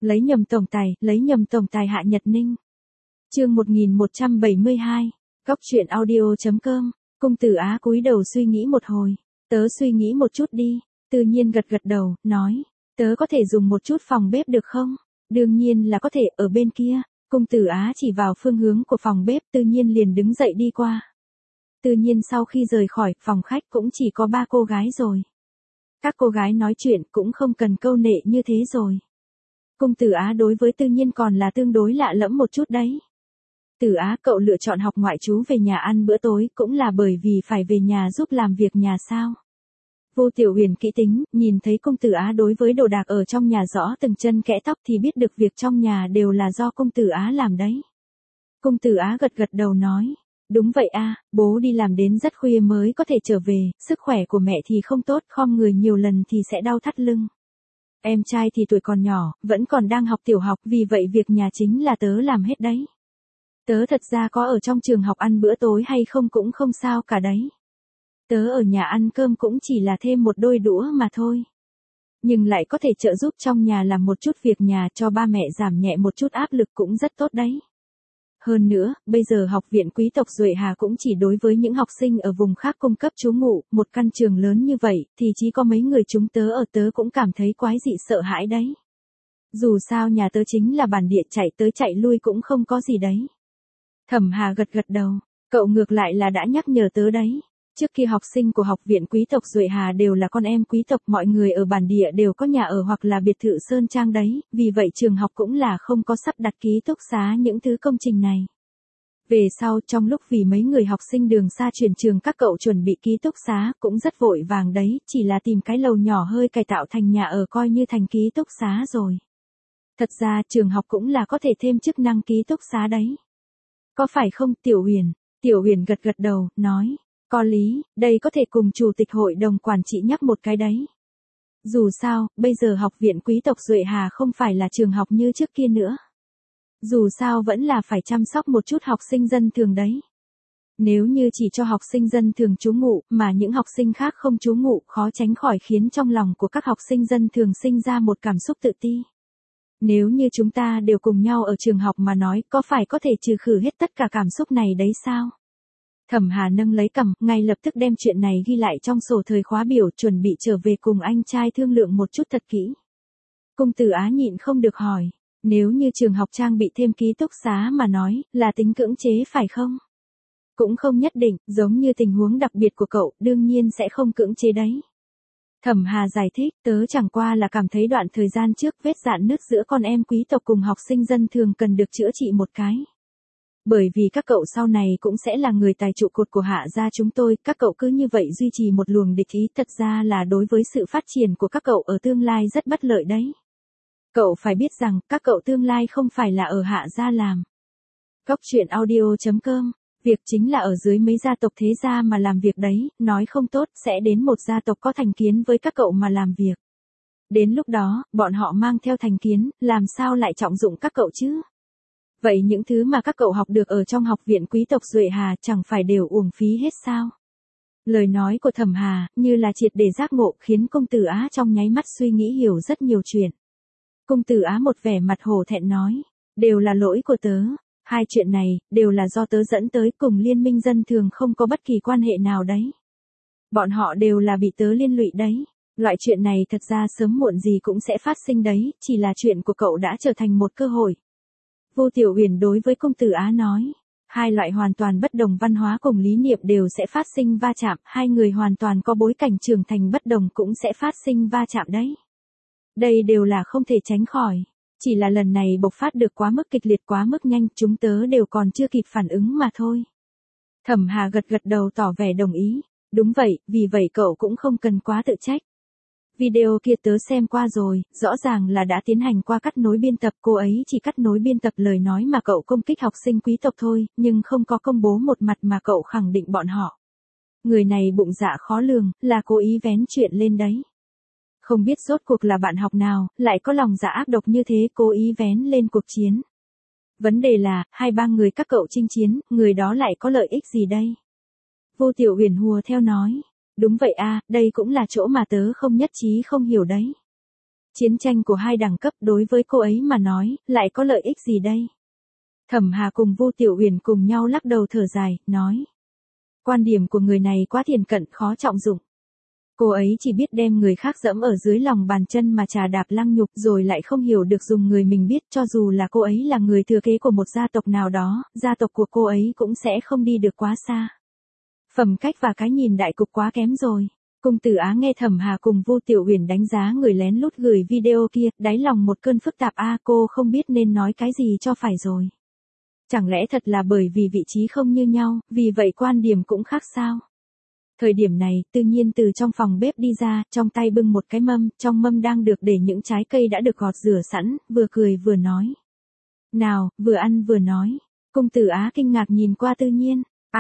lấy nhầm tổng tài Hạ Nhật Ninh. Chương 1172, Góc truyện audio.com. Cung Tử Á cúi đầu suy nghĩ một hồi, tớ suy nghĩ một chút đi, tự nhiên gật gật đầu, nói, tớ có thể dùng một chút phòng bếp được không? Đương nhiên là có thể, ở bên kia. Cung Tử Á chỉ vào phương hướng của phòng bếp, tự nhiên liền đứng dậy đi qua. Tự nhiên sau khi rời khỏi phòng khách cũng chỉ có 3 cô gái rồi. Các cô gái nói chuyện cũng không cần câu nệ như thế rồi. Cung Tử Á đối với tự nhiên còn là tương đối lạ lẫm một chút đấy. Tử Á, cậu lựa chọn học ngoại trú về nhà ăn bữa tối cũng là bởi vì phải về nhà giúp làm việc nhà sao? Vô Tiểu Huyền kỹ tính, nhìn thấy Cung Tử Á đối với đồ đạc ở trong nhà rõ từng chân kẽ tóc thì biết được việc trong nhà đều là do Cung Tử Á làm đấy. Cung Tử Á gật gật đầu nói, đúng vậy a, bố đi làm đến rất khuya mới có thể trở về, sức khỏe của mẹ thì không tốt, khom người nhiều lần thì sẽ đau thắt lưng. Em trai thì tuổi còn nhỏ, vẫn còn đang học tiểu học, vì vậy việc nhà chính là tớ làm hết đấy. Tớ thật ra có ở trong trường học ăn bữa tối hay không cũng không sao cả đấy. Tớ ở nhà ăn cơm cũng chỉ là thêm một đôi đũa mà thôi. Nhưng lại có thể trợ giúp trong nhà làm một chút việc nhà cho ba mẹ giảm nhẹ một chút áp lực cũng rất tốt đấy. Hơn nữa, bây giờ học viện quý tộc Duệ Hà cũng chỉ đối với những học sinh ở vùng khác cung cấp trú ngụ, một căn trường lớn như vậy, thì chỉ có mấy người chúng tớ ở, tớ cũng cảm thấy quái dị sợ hãi đấy. Dù sao nhà tớ chính là bản địa, chạy tới chạy lui cũng không có gì đấy. Thẩm Hà gật gật đầu, cậu ngược lại là đã nhắc nhở tớ đấy. Trước kia học sinh của học viện quý tộc Duệ Hà đều là con em quý tộc, mọi người ở bản địa đều có nhà ở hoặc là biệt thự sơn trang đấy, vì vậy trường học cũng là không có sắp đặt ký túc xá những thứ công trình này. Về sau, trong lúc vì mấy người học sinh đường xa chuyển trường các cậu chuẩn bị ký túc xá cũng rất vội vàng đấy, chỉ là tìm cái lầu nhỏ hơi cải tạo thành nhà ở coi như thành ký túc xá rồi. Thật ra trường học cũng là có thể thêm chức năng ký túc xá đấy. Có phải không Tiểu Huyền? Tiểu Huyền gật gật đầu, nói. Có lý, đây có thể cùng chủ tịch hội đồng quản trị nhắc một cái đấy. Dù sao, bây giờ học viện quý tộc Duệ Hà không phải là trường học như trước kia nữa. Dù sao vẫn là phải chăm sóc một chút học sinh dân thường đấy. Nếu như chỉ cho học sinh dân thường trú ngụ, mà những học sinh khác không trú ngụ, khó tránh khỏi khiến trong lòng của các học sinh dân thường sinh ra một cảm xúc tự ti. Nếu như chúng ta đều cùng nhau ở trường học mà nói, có phải có thể trừ khử hết tất cả cảm xúc này đấy sao? Thẩm Hà nâng lấy cằm, ngay lập tức đem chuyện này ghi lại trong sổ thời khóa biểu, chuẩn bị trở về cùng anh trai thương lượng một chút thật kỹ. Cung Tử Á nhịn không được hỏi, nếu như trường học trang bị thêm ký túc xá mà nói, là tính cưỡng chế phải không? Cũng không nhất định, giống như tình huống đặc biệt của cậu, đương nhiên sẽ không cưỡng chế đấy. Thẩm Hà giải thích, tớ chẳng qua là cảm thấy đoạn thời gian trước vết rạn nứt giữa con em quý tộc cùng học sinh dân thường cần được chữa trị một cái. Bởi vì các cậu sau này cũng sẽ là người tài trụ cột của Hạ gia chúng tôi, các cậu cứ như vậy duy trì một luồng địch ý, thật ra là đối với sự phát triển của các cậu ở tương lai rất bất lợi đấy. Cậu phải biết rằng, các cậu tương lai không phải là ở Hạ gia làm. Góc truyện audio.com, việc chính là ở dưới mấy gia tộc thế gia mà làm việc đấy, nói không tốt, sẽ đến một gia tộc có thành kiến với các cậu mà làm việc. Đến lúc đó, bọn họ mang theo thành kiến, làm sao lại trọng dụng các cậu chứ? Vậy những thứ mà các cậu học được ở trong học viện quý tộc Duệ Hà chẳng phải đều uổng phí hết sao? Lời nói của Thẩm Hà, như là triệt để giác ngộ, khiến Cung Tử Á trong nháy mắt suy nghĩ hiểu rất nhiều chuyện. Cung Tử Á một vẻ mặt hổ thẹn nói, đều là lỗi của tớ, hai chuyện này, đều là do tớ dẫn tới, cùng liên minh dân thường không có bất kỳ quan hệ nào đấy. Bọn họ đều là bị tớ liên lụy đấy. Loại chuyện này thật ra sớm muộn gì cũng sẽ phát sinh đấy, chỉ là chuyện của cậu đã trở thành một cơ hội. Vô Tiểu Huyền đối với Cung Tử Á nói, hai loại hoàn toàn bất đồng văn hóa cùng lý niệm đều sẽ phát sinh va chạm, hai người hoàn toàn có bối cảnh trưởng thành bất đồng cũng sẽ phát sinh va chạm đấy. Đây đều là không thể tránh khỏi, chỉ là lần này bộc phát được quá mức kịch liệt, quá mức nhanh, chúng tớ đều còn chưa kịp phản ứng mà thôi. Thẩm Hà gật gật đầu tỏ vẻ đồng ý, đúng vậy, vì vậy cậu cũng không cần quá tự trách. Video kia tớ xem qua rồi, rõ ràng là đã tiến hành qua cắt nối biên tập, cô ấy chỉ cắt nối biên tập lời nói mà cậu công kích học sinh quý tộc thôi, nhưng không có công bố một mặt mà cậu khẳng định bọn họ. Người này bụng dạ khó lường, là cố ý vén chuyện lên đấy. Không biết rốt cuộc là bạn học nào, lại có lòng dạ ác độc như thế, cố ý vén lên cuộc chiến. Vấn đề là, 2-3 người các cậu chinh chiến, người đó lại có lợi ích gì đây? Vô Tiểu Huyền hùa theo nói. Đúng vậy a, đây cũng là chỗ mà tớ không nhất trí không hiểu đấy. Chiến tranh của hai đẳng cấp đối với cô ấy mà nói, lại có lợi ích gì đây? Thẩm Hà cùng Vu Tiểu Uyển cùng nhau lắc đầu thở dài, nói. Quan điểm của người này quá thiển cận khó trọng dụng. Cô ấy chỉ biết đem người khác dẫm ở dưới lòng bàn chân mà trà đạp lăng nhục rồi lại không hiểu được dùng người mình biết cho dù là cô ấy là người thừa kế của một gia tộc nào đó, gia tộc của cô ấy cũng sẽ không đi được quá xa. Phẩm cách và cái nhìn đại cục quá kém rồi. Cung Tử Á nghe Thẩm Hà cùng Vu Tiểu Uyển đánh giá người lén lút gửi video kia, đáy lòng một cơn phức tạp cô không biết nên nói cái gì cho phải rồi. Chẳng lẽ thật là bởi vì vị trí không như nhau, vì vậy quan điểm cũng khác sao? Thời điểm này, Tư Nhiên từ trong phòng bếp đi ra, trong tay bưng một cái mâm, trong mâm đang được để những trái cây đã được gọt rửa sẵn, vừa cười vừa nói. Nào, vừa ăn vừa nói. Cung Tử Á kinh ngạc nhìn qua Tư Nhiên.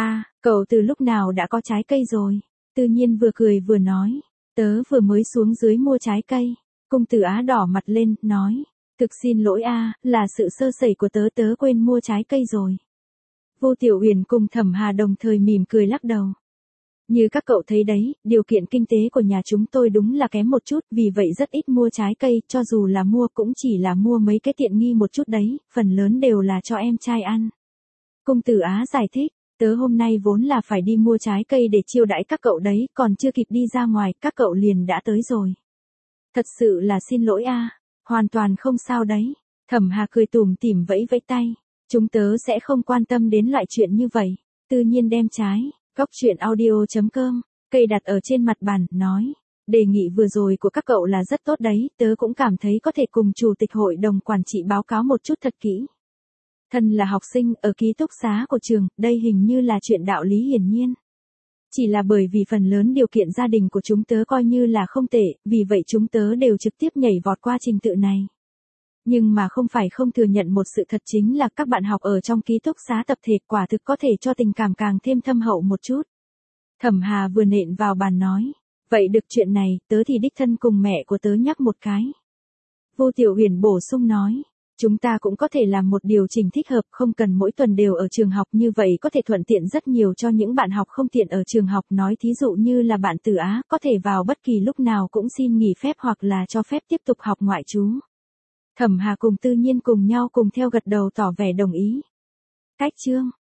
Cậu từ lúc nào đã có trái cây rồi? Tư Nhiên vừa cười vừa nói. Tớ vừa mới xuống dưới mua trái cây. Cung Tử Á đỏ mặt lên, nói. Thực xin lỗi là sự sơ sẩy của tớ quên mua trái cây rồi. Vu Tiểu Uyển cùng Thẩm Hà đồng thời mỉm cười lắc đầu. Như các cậu thấy đấy, điều kiện kinh tế của nhà chúng tôi đúng là kém một chút, vì vậy rất ít mua trái cây, cho dù là mua cũng chỉ là mua mấy cái tiện nghi một chút đấy, phần lớn đều là cho em trai ăn. Cung Tử Á giải thích, tớ hôm nay vốn là phải đi mua trái cây để chiêu đãi các cậu đấy, còn chưa kịp đi ra ngoài, các cậu liền đã tới rồi. Thật sự là xin lỗi hoàn toàn không sao đấy. Thẩm Hà cười tủm tỉm vẫy vẫy tay, chúng tớ sẽ không quan tâm đến loại chuyện như vậy. Tự nhiên đem trái. Góc chuyện audio.com, cây đặt ở trên mặt bàn, nói. Đề nghị vừa rồi của các cậu là rất tốt đấy, tớ cũng cảm thấy có thể cùng chủ tịch hội đồng quản trị báo cáo một chút thật kỹ. Thân là học sinh ở ký túc xá của trường, đây hình như là chuyện đạo lý hiển nhiên. Chỉ là bởi vì phần lớn điều kiện gia đình của chúng tớ coi như là không tệ, vì vậy chúng tớ đều trực tiếp nhảy vọt qua trình tự này. Nhưng mà không phải không thừa nhận một sự thật chính là các bạn học ở trong ký túc xá tập thể quả thực có thể cho tình cảm càng thêm thâm hậu một chút. Thẩm Hà vừa nện vào bàn nói. Vậy được chuyện này, tớ thì đích thân cùng mẹ của tớ nhắc một cái. Vu Tiểu Uyển bổ sung nói. Chúng ta cũng có thể làm một điều chỉnh thích hợp, không cần mỗi tuần đều ở trường học, như vậy có thể thuận tiện rất nhiều cho những bạn học không tiện ở trường học, nói thí dụ như là bạn Tử Á, có thể vào bất kỳ lúc nào cũng xin nghỉ phép hoặc là cho phép tiếp tục học ngoại trú. Thẩm Hà cùng Tư Nhiên cùng nhau cùng theo gật đầu tỏ vẻ đồng ý. Cách chương